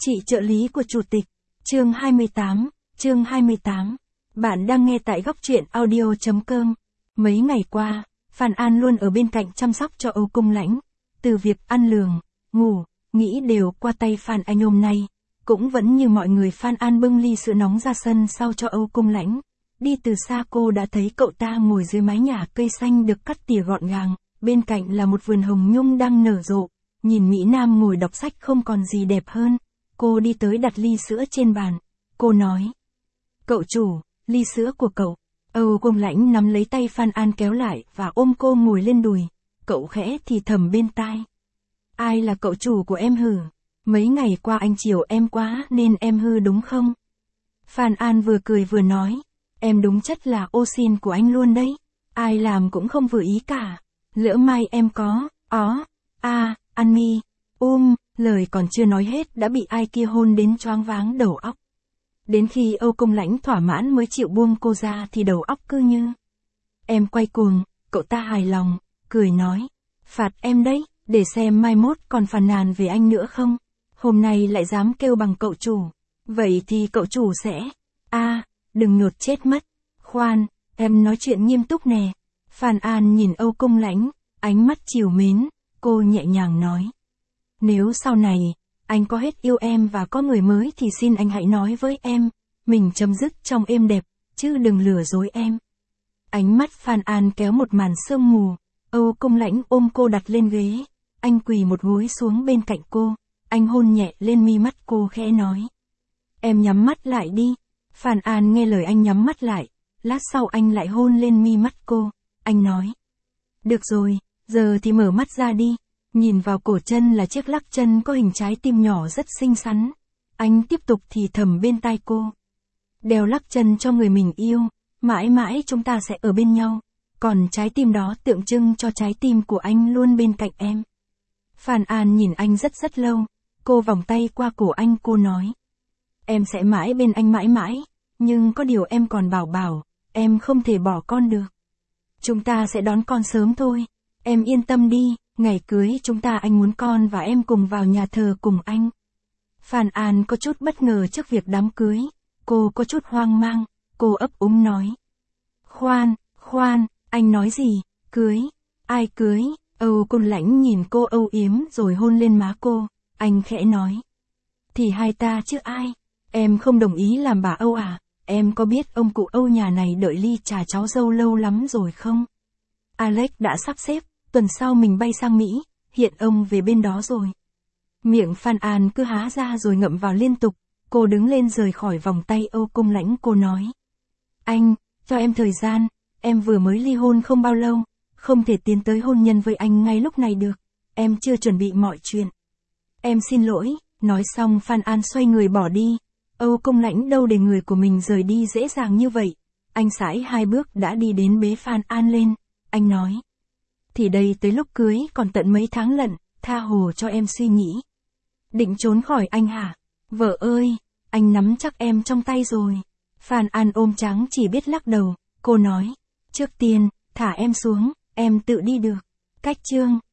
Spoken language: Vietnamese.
Chị trợ lý của chủ tịch. Chương 28. Bạn đang nghe tại góc truyện audio.com. Mấy ngày qua, Phan An luôn ở bên cạnh chăm sóc cho Âu Cung Lãnh. Từ việc ăn lường, ngủ, nghĩ đều qua tay Phan Anh hôm nay. Cũng vẫn như mọi người, Phan An bưng ly sữa nóng ra sân sau cho Âu Cung Lãnh. Đi từ xa cô đã thấy cậu ta ngồi dưới mái nhà cây xanh được cắt tỉa gọn gàng. Bên cạnh là một vườn hồng nhung đang nở rộ. Nhìn Mỹ Nam ngồi đọc sách không còn gì đẹp hơn. Cô đi tới đặt ly sữa trên bàn. Cô nói: "Cậu chủ, ly sữa của cậu." Âu Cung Lãnh nắm lấy tay Phan An kéo lại và ôm cô ngồi lên đùi. Cậu khẽ thì thầm bên tai: "Ai là cậu chủ của em hử? Mấy ngày qua anh chiều em quá nên em hư đúng không?" Phan An vừa cười vừa nói: "Em đúng chất là ô xin của anh luôn đấy. Ai làm cũng không vừa ý cả. Lỡ mai em có, ăn mi, lời còn chưa nói hết đã bị ai kia hôn đến choáng váng đầu óc." Đến khi Âu Cung Lãnh thỏa mãn mới chịu buông cô ra thì đầu óc cứ như em quay cuồng. Cậu ta hài lòng, cười nói: "Phạt em đấy, để xem mai mốt còn phàn nàn về anh nữa không. Hôm nay lại dám kêu bằng cậu chủ. Vậy thì cậu chủ sẽ... đừng nhột chết mất. Khoan, em nói chuyện nghiêm túc nè." Phan An nhìn Âu Cung Lãnh, ánh mắt trìu mến, cô nhẹ nhàng nói: "Nếu sau này, anh có hết yêu em và có người mới thì xin anh hãy nói với em, mình chấm dứt trong êm đẹp, chứ đừng lừa dối em." Ánh mắt Phan An kéo một màn sương mù. Âu Cung Lãnh ôm cô đặt lên ghế, anh quỳ một gối xuống bên cạnh cô, anh hôn nhẹ lên mi mắt cô khẽ nói: "Em nhắm mắt lại đi." Phan An nghe lời anh nhắm mắt lại, lát sau anh lại hôn lên mi mắt cô, anh nói: "Được rồi, giờ thì mở mắt ra đi." Nhìn vào cổ chân là chiếc lắc chân có hình trái tim nhỏ rất xinh xắn. Anh tiếp tục thì thầm bên tai cô: "Đeo lắc chân cho người mình yêu, mãi mãi chúng ta sẽ ở bên nhau. Còn trái tim đó tượng trưng cho trái tim của anh luôn bên cạnh em." Phan An nhìn anh rất lâu. Cô vòng tay qua cổ anh, cô nói: "Em sẽ mãi bên anh mãi mãi, nhưng có điều em còn bảo, em không thể bỏ con được. Chúng ta sẽ đón con sớm thôi. Em yên tâm đi, ngày cưới chúng ta anh muốn con và em cùng vào nhà thờ cùng anh." Phan An có chút bất ngờ trước việc đám cưới. Cô có chút hoang mang, cô ấp úng nói: Khoan, anh nói gì? Cưới? Ai cưới?" Âu Cung Lãnh nhìn cô âu yếm rồi hôn lên má cô, anh khẽ nói: "Thì hai ta chứ ai? Em không đồng ý làm bà Âu à? Em có biết ông cụ Âu nhà này đợi ly trà cháu dâu lâu lắm rồi không? Alex đã sắp xếp, tuần sau mình bay sang Mỹ, hiện ông về bên đó rồi." Miệng Phan An cứ há ra rồi ngậm vào liên tục. Cô đứng lên rời khỏi vòng tay Âu Cung Lãnh, cô nói: "Anh, cho em thời gian, em vừa mới ly hôn không bao lâu, không thể tiến tới hôn nhân với anh ngay lúc này được. Em chưa chuẩn bị mọi chuyện. Em xin lỗi." Nói xong Phan An xoay người bỏ đi. Âu Cung Lãnh đâu để người của mình rời đi dễ dàng như vậy. Anh sải 2 bước đã đi đến bế Phan An lên. Anh nói: "Thì đây tới lúc cưới còn tận mấy tháng lận, tha hồ cho em suy nghĩ. Định trốn khỏi anh hả? Vợ ơi, anh nắm chắc em trong tay rồi." Phan An ôm trắng chỉ biết lắc đầu. Cô nói: "Trước tiên, thả em xuống, em tự đi được." Cách chương